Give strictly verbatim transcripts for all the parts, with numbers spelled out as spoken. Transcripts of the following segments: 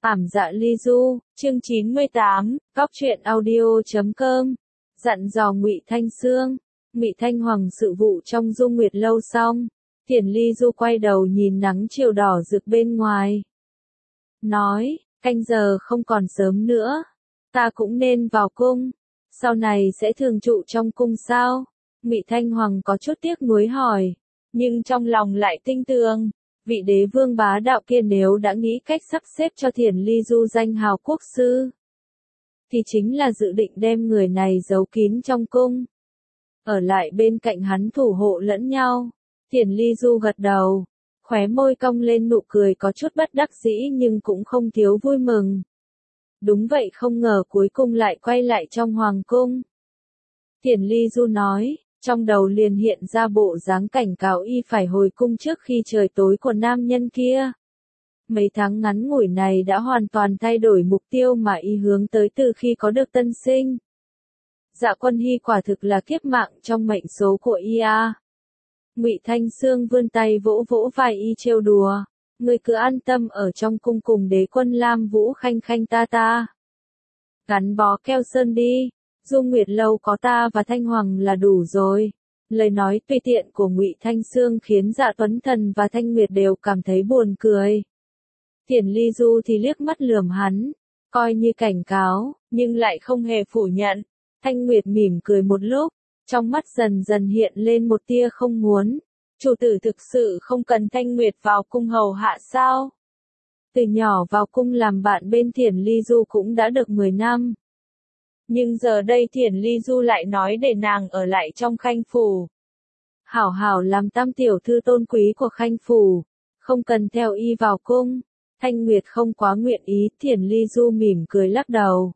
Ảm dạ ly du, chương chín mươi tám, góc truyện audio chấm com. Dặn dò Ngụy Thanh Sương. Ngụy Thanh Hoàng sự vụ trong Dung Nguyệt lâu xong, Thiển Ly Du quay đầu nhìn nắng chiều đỏ rực bên ngoài. Nói, canh giờ không còn sớm nữa, ta cũng nên vào cung, sau này sẽ thường trụ trong cung sao? Ngụy Thanh Hoàng có chút tiếc nuối hỏi, nhưng trong lòng lại tinh tường. Vị đế vương bá đạo kia nếu đã nghĩ cách sắp xếp cho Thiển Ly Du danh hào quốc sư, thì chính là dự định đem người này giấu kín trong cung, ở lại bên cạnh hắn thủ hộ lẫn nhau. Thiển Ly Du gật đầu, khóe môi cong lên nụ cười có chút bất đắc dĩ nhưng cũng không thiếu vui mừng. Đúng vậy, không ngờ cuối cùng lại quay lại trong hoàng cung. Thiển Ly Du nói, trong đầu liền hiện ra bộ dáng cảnh cáo y phải hồi cung trước khi trời tối của nam nhân kia. Mấy tháng ngắn ngủi này đã hoàn toàn thay đổi mục tiêu mà y hướng tới từ khi có được tân sinh. Dạ Quân Hy quả thực là kiếp mạng trong mệnh số của y a. Ngụy Thanh Sương vươn tay vỗ vỗ vai y trêu đùa, ngươi cứ an tâm ở trong cung cùng đế quân Lam Vũ khanh khanh ta ta. Gắn bó keo sơn đi. Dung Nguyệt lâu có ta và Thanh Hoàng là đủ rồi. Lời nói tùy tiện của Ngụy Thanh Sương khiến Dạ Tuấn Thần và Thanh Nguyệt đều cảm thấy buồn cười. Thiển Ly Du thì liếc mắt lườm hắn, coi như cảnh cáo, nhưng lại không hề phủ nhận. Thanh Nguyệt mỉm cười một lúc, trong mắt dần dần hiện lên một tia không muốn. Chủ tử thực sự không cần Thanh Nguyệt vào cung hầu hạ sao? Từ nhỏ vào cung làm bạn bên Thiển Ly Du cũng đã được mười năm. Nhưng giờ đây Thiển Ly Du lại nói để nàng ở lại trong khanh phủ. Hảo hảo làm tam tiểu thư tôn quý của khanh phủ, không cần theo y vào cung. Thanh Nguyệt không quá nguyện ý, Thiển Ly Du mỉm cười lắc đầu.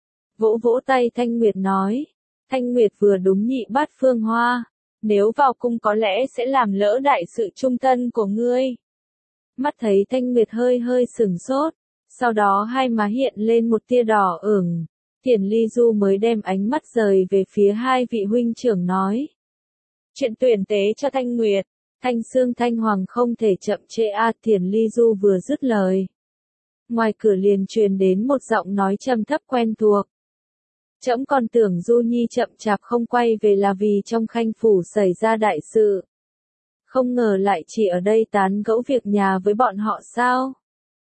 Vỗ vỗ tay Thanh Nguyệt nói, Thanh Nguyệt vừa đúng nhị bát phương hoa, nếu vào cung có lẽ sẽ làm lỡ đại sự trung thân của ngươi. Mắt thấy Thanh Nguyệt hơi hơi sửng sốt, sau đó hai má hiện lên một tia đỏ ửng. Thiển Ly Du mới đem ánh mắt rời về phía hai vị huynh trưởng nói. Chuyện tuyển tế cho Thanh Nguyệt, Thanh Sương Thanh Hoàng không thể chậm trễ a. Thiển Ly Du vừa dứt lời, ngoài cửa liền truyền đến một giọng nói trầm thấp quen thuộc. Trẫm còn tưởng Du Nhi chậm chạp không quay về là vì trong khanh phủ xảy ra đại sự. Không ngờ lại chỉ ở đây tán gẫu việc nhà với bọn họ sao?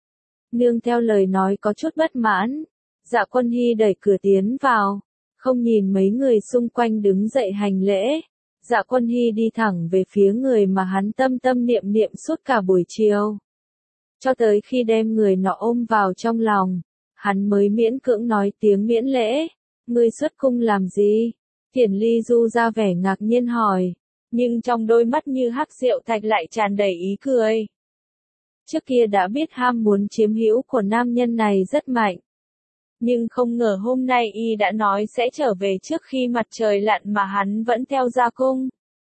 Nương theo lời nói có chút bất mãn. Dạ Quân Hy đẩy cửa tiến vào, không nhìn mấy người xung quanh đứng dậy hành lễ. Dạ Quân Hy đi thẳng về phía người mà hắn tâm tâm niệm niệm suốt cả buổi chiều. Cho tới khi đem người nọ ôm vào trong lòng, hắn mới miễn cưỡng nói tiếng miễn lễ. Ngươi xuất cung làm gì? Thiển Ly Du ra vẻ ngạc nhiên hỏi, nhưng trong đôi mắt như hắc rượu thạch lại tràn đầy ý cười. Trước kia đã biết ham muốn chiếm hữu của nam nhân này rất mạnh. Nhưng không ngờ hôm nay y đã nói sẽ trở về trước khi mặt trời lặn mà hắn vẫn theo ra cung.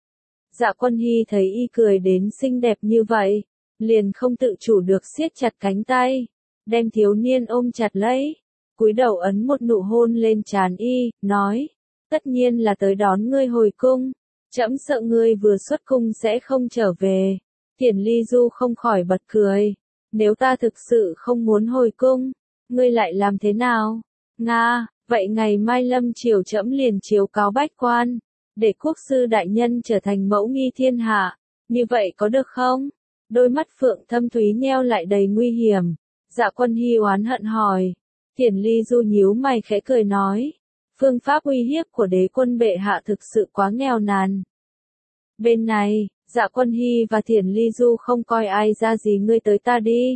Dạ Quân Hy thấy y cười đến xinh đẹp như vậy, liền không tự chủ được siết chặt cánh tay, đem thiếu niên ôm chặt lấy, cúi đầu ấn một nụ hôn lên trán y, nói, tất nhiên là tới đón ngươi hồi cung, trẫm sợ ngươi vừa xuất cung sẽ không trở về. Thiển Ly Du không khỏi bật cười, nếu ta thực sự không muốn hồi cung, ngươi lại làm thế nào? Nga, vậy ngày mai lâm triều trẫm liền chiếu cáo bách quan, để quốc sư đại nhân trở thành mẫu nghi thiên hạ, như vậy có được không? Đôi mắt phượng thâm thúy nheo lại đầy nguy hiểm. Dạ Quân Hy oán hận hỏi. Thiển Ly Du nhíu mày khẽ cười nói, phương pháp uy hiếp của đế quân bệ hạ thực sự quá nghèo nàn. Bên này, Dạ Quân Hy và Thiển Ly Du không coi ai ra gì, ngươi tới ta đi.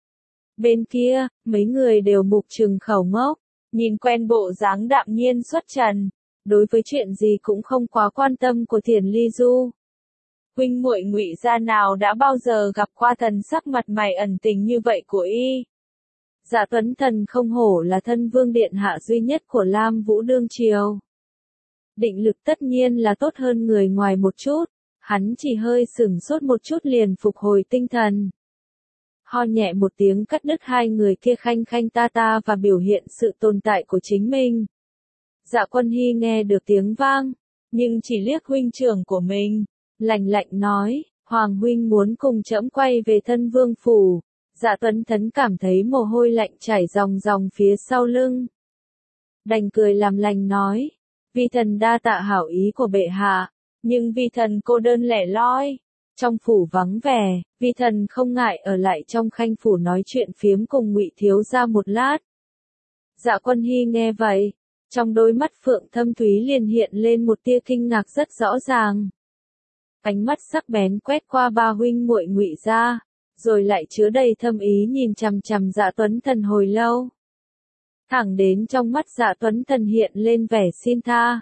Bên kia, mấy người đều mục trừng khẩu ngốc, nhìn quen bộ dáng đạm nhiên xuất trần, đối với chuyện gì cũng không quá quan tâm của Thiển Ly Du. Huynh muội Ngụy gia nào đã bao giờ gặp qua thần sắc mặt mày ẩn tình như vậy của y. Dạ Tuấn Thần không hổ là thân vương điện hạ duy nhất của Lam Vũ đương triều. Định lực tất nhiên là tốt hơn người ngoài một chút, hắn chỉ hơi sửng sốt một chút liền phục hồi tinh thần. Ho nhẹ một tiếng cắt đứt hai người kia khanh khanh ta ta và biểu hiện sự tồn tại của chính mình. Dạ Quân Hy nghe được tiếng vang, nhưng chỉ liếc huynh trưởng của mình, lạnh lạnh nói, Hoàng huynh muốn cùng trẫm quay về thân vương phủ. Dạ Tuấn Thấn cảm thấy mồ hôi lạnh chảy ròng ròng phía sau lưng. Đành cười làm lành nói, vi thần đa tạ hảo ý của bệ hạ, nhưng vi thần cô đơn lẻ loi, trong phủ vắng vẻ, vi thần không ngại ở lại trong khanh phủ nói chuyện phiếm cùng Ngụy thiếu gia một lát. Dạ Quân Hy nghe vậy, trong đôi mắt phượng thâm thúy liền hiện lên một tia kinh ngạc rất rõ ràng. Ánh mắt sắc bén quét qua ba huynh muội Ngụy gia, rồi lại chứa đầy thâm ý nhìn chằm chằm Dạ Tuấn Thần hồi lâu. Thẳng đến trong mắt Dạ Tuấn Thần hiện lên vẻ xin tha.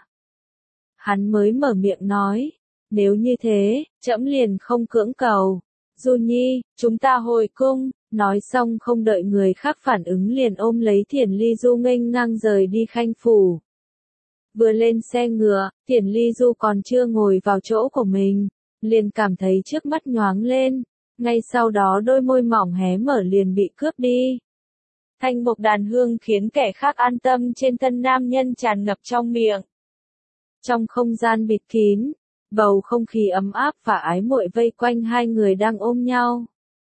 Hắn mới mở miệng nói, nếu như thế, trẫm liền không cưỡng cầu. Du Nhi, chúng ta hồi cung. Nói xong không đợi người khác phản ứng liền ôm lấy Thiển Ly Du nghênh ngang rời đi khanh phủ. Vừa lên xe ngựa, Thiển Ly Du còn chưa ngồi vào chỗ của mình, liền cảm thấy trước mắt nhoáng lên, ngay sau đó đôi môi mỏng hé mở liền bị cướp đi. Thanh mộc đàn hương khiến kẻ khác an tâm trên thân nam nhân tràn ngập trong miệng. Trong không gian bịt kín, bầu không khí ấm áp và ái muội vây quanh hai người đang ôm nhau.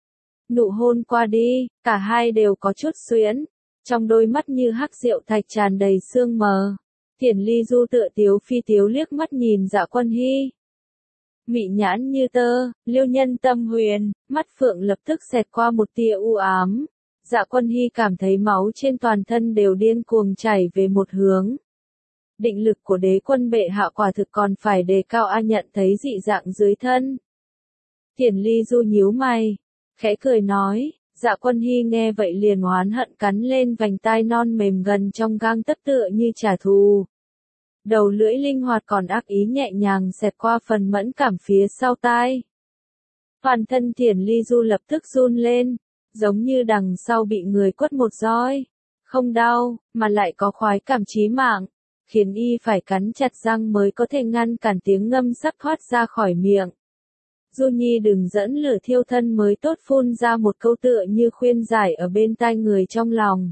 Nụ hôn qua đi, cả hai đều có chút xuyễn, trong đôi mắt như hắc rượu thạch tràn đầy sương mờ. Thiển Ly Du tựa tiếu phi tiếu liếc mắt nhìn Dạ Quân Hy. Mị nhãn như tơ, liêu nhân tâm huyền, mắt phượng lập tức xẹt qua một tia u ám. Dạ Quân Hy cảm thấy máu trên toàn thân đều điên cuồng chảy về một hướng. Định lực của đế quân bệ hạ quả thực còn phải đề cao a nhận thấy dị dạng dưới thân. Thiển Ly Du nhíu mày, khẽ cười nói, Dạ Quân Hy nghe vậy liền oán hận cắn lên vành tai non mềm gần trong gang tấc tựa như trả thù. Đầu lưỡi linh hoạt còn ác ý nhẹ nhàng xẹt qua phần mẫn cảm phía sau tai. Toàn thân Thiển Ly Du lập tức run lên, giống như đằng sau bị người quất một roi. Không đau, mà lại có khoái cảm chí mạng, khiến y phải cắn chặt răng mới có thể ngăn cản tiếng ngâm sắc thoát ra khỏi miệng. Du Nhi đừng dẫn lửa thiêu thân mới tốt phun ra một câu tựa như khuyên giải ở bên tai người trong lòng.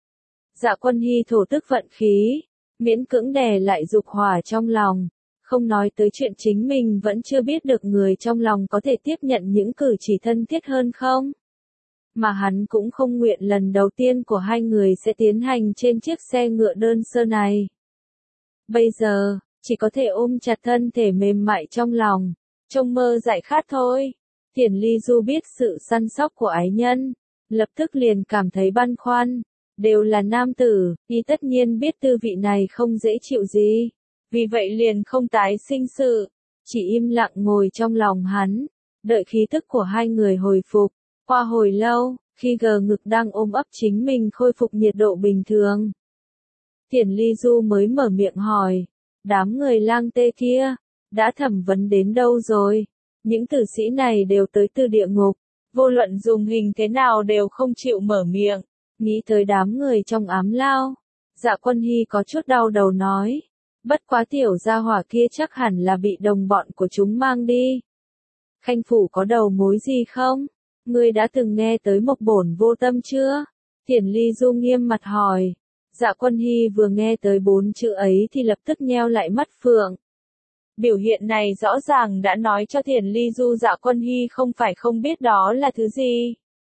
Dạ Quân Hy thổ tức vận khí, miễn cưỡng đè lại dục hỏa trong lòng, không nói tới chuyện chính mình vẫn chưa biết được người trong lòng có thể tiếp nhận những cử chỉ thân thiết hơn không. Mà hắn cũng không nguyện lần đầu tiên của hai người sẽ tiến hành trên chiếc xe ngựa đơn sơ này. Bây giờ, chỉ có thể ôm chặt thân thể mềm mại trong lòng, trông mơ dại khát thôi. Thiển Ly Du biết sự săn sóc của ái nhân, lập tức liền cảm thấy băn khoăn. Đều là nam tử, y tất nhiên biết tư vị này không dễ chịu gì. Vì vậy liền không tái sinh sự, chỉ im lặng ngồi trong lòng hắn, đợi khí thức của hai người hồi phục. Qua hồi lâu, khi gờ ngực đang ôm ấp chính mình khôi phục nhiệt độ bình thường, Thiển Ly Du mới mở miệng hỏi, đám người lang tê kia, đã thẩm vấn đến đâu rồi? Những tử sĩ này đều tới từ địa ngục, vô luận dùng hình thế nào đều không chịu mở miệng. Nghĩ tới đám người trong ám lao, Dạ Quân Hy có chút đau đầu nói, bất quá tiểu gia hỏa kia chắc hẳn là bị đồng bọn của chúng mang đi. Khanh phủ có đầu mối gì không? Ngươi đã từng nghe tới Mộc Bổn Vô Tâm chưa? Thiển Ly Du nghiêm mặt hỏi. Dạ Quân Hy vừa nghe tới bốn chữ ấy thì lập tức nheo lại mắt phượng. Biểu hiện này rõ ràng đã nói cho Thiển Ly Du Dạ Quân Hy không phải không biết đó là thứ gì.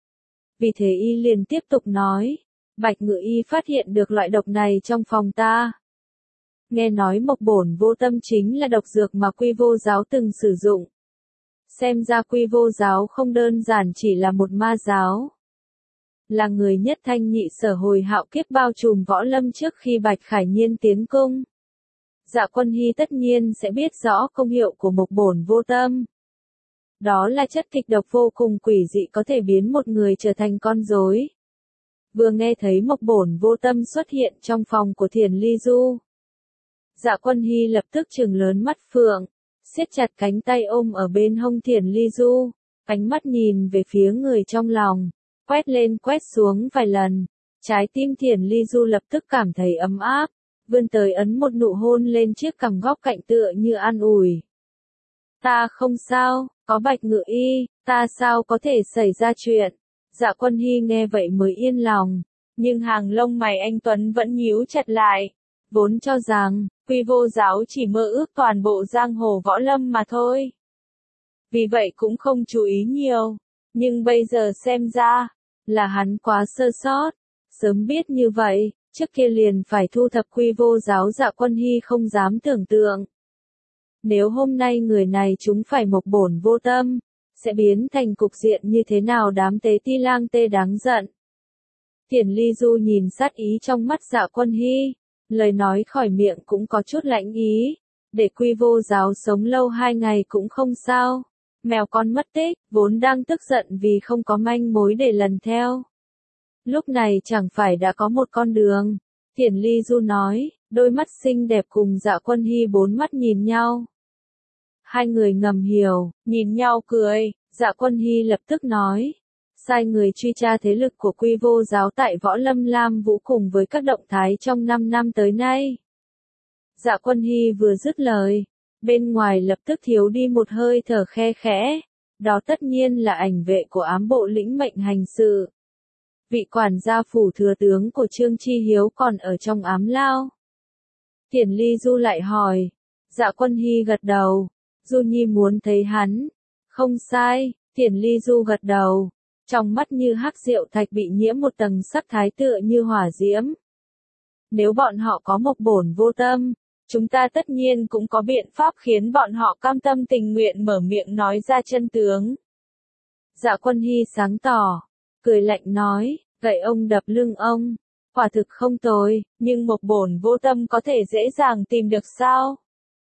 Vì thế y liền tiếp tục nói, Bạch Ngự Y phát hiện được loại độc này trong phòng ta. Nghe nói Mộc Bổn Vô Tâm chính là độc dược mà Quy Vô Giáo từng sử dụng. Xem ra Quy Vô Giáo không đơn giản chỉ là một ma giáo. Là người nhất thanh nhị sở hồi hạo kiếp bao trùm võ lâm trước khi Bạch Khải Nhiên tiến cung. Dạ Quân Hy tất nhiên sẽ biết rõ công hiệu của Mộc Bổn Vô Tâm. Đó là chất kịch độc vô cùng quỷ dị có thể biến một người trở thành con rối. Vừa nghe thấy Mộc Bổn Vô Tâm xuất hiện trong phòng của Thiển Ly Du, Dạ Quân Hy lập tức trừng lớn mắt phượng, siết chặt cánh tay ôm ở bên hông Thiển Ly Du, ánh mắt nhìn về phía người trong lòng, quét lên quét xuống vài lần, trái tim Thiển Ly Du lập tức cảm thấy ấm áp, vươn tới ấn một nụ hôn lên chiếc cằm góc cạnh tựa như an ủi. Ta không sao, có Bạch Ngự Y, ta sao có thể xảy ra chuyện. Dạ Quân Hy nghe vậy mới yên lòng, nhưng hàng lông mày anh Tuấn vẫn nhíu chặt lại, vốn cho rằng, Quy Vô Giáo chỉ mơ ước toàn bộ giang hồ võ lâm mà thôi. Vì vậy cũng không chú ý nhiều, nhưng bây giờ xem ra, là hắn quá sơ sót. Sớm biết như vậy, trước kia liền phải thu thập Quy Vô Giáo. Dạ Quân Hy không dám tưởng tượng. Nếu hôm nay người này chúng phải Mộc Bổn vô tâm, sẽ biến thành cục diện như thế nào? Đám Tế Ti Lang Tê đáng giận. Thiển Ly Du nhìn sát ý trong mắt Dạ Quân Hy, lời nói khỏi miệng cũng có chút lãnh ý, để Quy Vô Giáo sống lâu hai ngày cũng không sao. Mèo con mất tích, vốn đang tức giận vì không có manh mối để lần theo. Lúc này chẳng phải đã có một con đường. Thiển Ly Du nói, đôi mắt xinh đẹp cùng Dạ Quân Hy bốn mắt nhìn nhau. Hai người ngầm hiểu, nhìn nhau cười. Dạ Quân Hy lập tức nói, sai người truy tra thế lực của Quy Vô Giáo tại Võ Lâm Lam Vũ cùng với các động thái trong năm năm tới nay. Dạ Quân Hy vừa dứt lời, bên ngoài lập tức thiếu đi một hơi thở khe khẽ, đó tất nhiên là ảnh vệ của ám bộ lĩnh mệnh hành sự. Vị quản gia phủ thừa tướng của Trương Chi Hiếu còn ở trong ám lao. Thiển Ly Du lại hỏi, Dạ Quân Hy gật đầu, Du Nhi muốn thấy hắn. Không sai, Thiển Ly Du gật đầu, trong mắt như hắc diệu thạch bị nhiễm một tầng sắc thái tựa như hỏa diễm. Nếu bọn họ có Mộc Bổn vô tâm, chúng ta tất nhiên cũng có biện pháp khiến bọn họ cam tâm tình nguyện mở miệng nói ra chân tướng. Dạ Quân Hy sáng tỏ, cười lạnh nói, gậy ông đập lưng ông, quả thực không tồi, nhưng Mộc Bổn vô tâm có thể dễ dàng tìm được sao?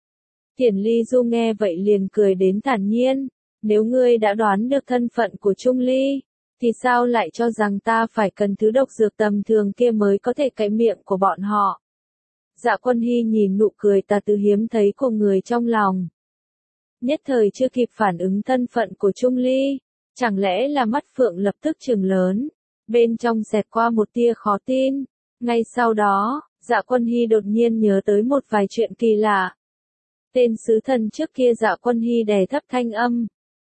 Thiển Ly Du nghe vậy liền cười đến thản nhiên, nếu ngươi đã đoán được thân phận của Trung Ly, thì sao lại cho rằng ta phải cần thứ độc dược tầm thường kia mới có thể cậy miệng của bọn họ? Dạ Quân Hy nhìn nụ cười tà từ hiếm thấy của người trong lòng. Nhất thời chưa kịp phản ứng thân phận của Trung Ly, chẳng lẽ là mắt phượng lập tức trừng lớn, bên trong xẹt qua một tia khó tin. Ngay sau đó, Dạ Quân Hy đột nhiên nhớ tới một vài chuyện kỳ lạ. Tên sứ thần trước kia Dạ Quân Hy đè thấp thanh âm,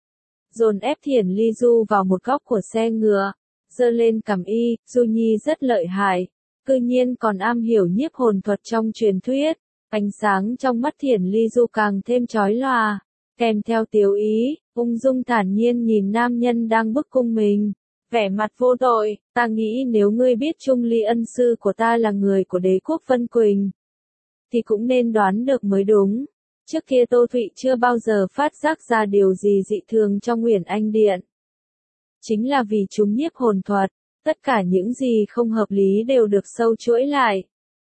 dồn ép Thiển Ly Du vào một góc của xe ngựa, giơ lên cằm y, Du Nhi rất lợi hại, cư nhiên còn am hiểu nhiếp hồn thuật trong truyền thuyết. Ánh sáng trong mắt Thiển Ly Du càng thêm chói lòa, kèm theo tiếu ý, ung dung thản nhiên nhìn nam nhân đang bức cung mình, vẻ mặt vô tội. Ta nghĩ nếu ngươi biết Trung Ly ân sư của ta là người của đế quốc Vân Quỳnh, thì cũng nên đoán được mới đúng. Trước kia Tô Thụy chưa bao giờ phát giác ra điều gì dị thường trong Uyển Anh Điện. Chính là vì chúng nhiếp hồn thuật, tất cả những gì không hợp lý đều được sâu chuỗi lại.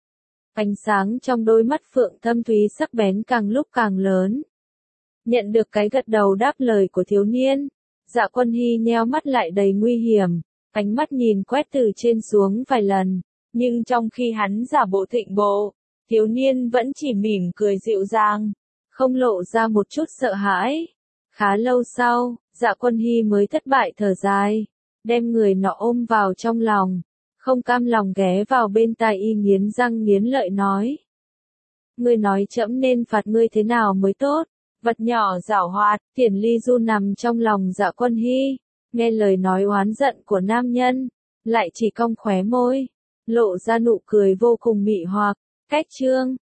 Ánh sáng trong đôi mắt phượng thâm thúy sắc bén càng lúc càng lớn. Nhận được cái gật đầu đáp lời của thiếu niên, Dạ Quân Hy nheo mắt lại đầy nguy hiểm, ánh mắt nhìn quét từ trên xuống vài lần, nhưng trong khi hắn giả bộ thịnh bộ, thiếu niên vẫn chỉ mỉm cười dịu dàng, không lộ ra một chút sợ hãi. Khá lâu sau, Dạ Quân Hy mới thất bại thở dài, đem người nọ ôm vào trong lòng, không cam lòng ghé vào bên tai y nghiến răng nghiến lợi nói. Ngươi nói trẫm nên phạt ngươi thế nào mới tốt? Vật nhỏ giảo hoạt. Thiển Ly Du nằm trong lòng Dạ Quân Hy, nghe lời nói oán giận của nam nhân, lại chỉ cong khóe môi, lộ ra nụ cười vô cùng mị hoặc. Cách chương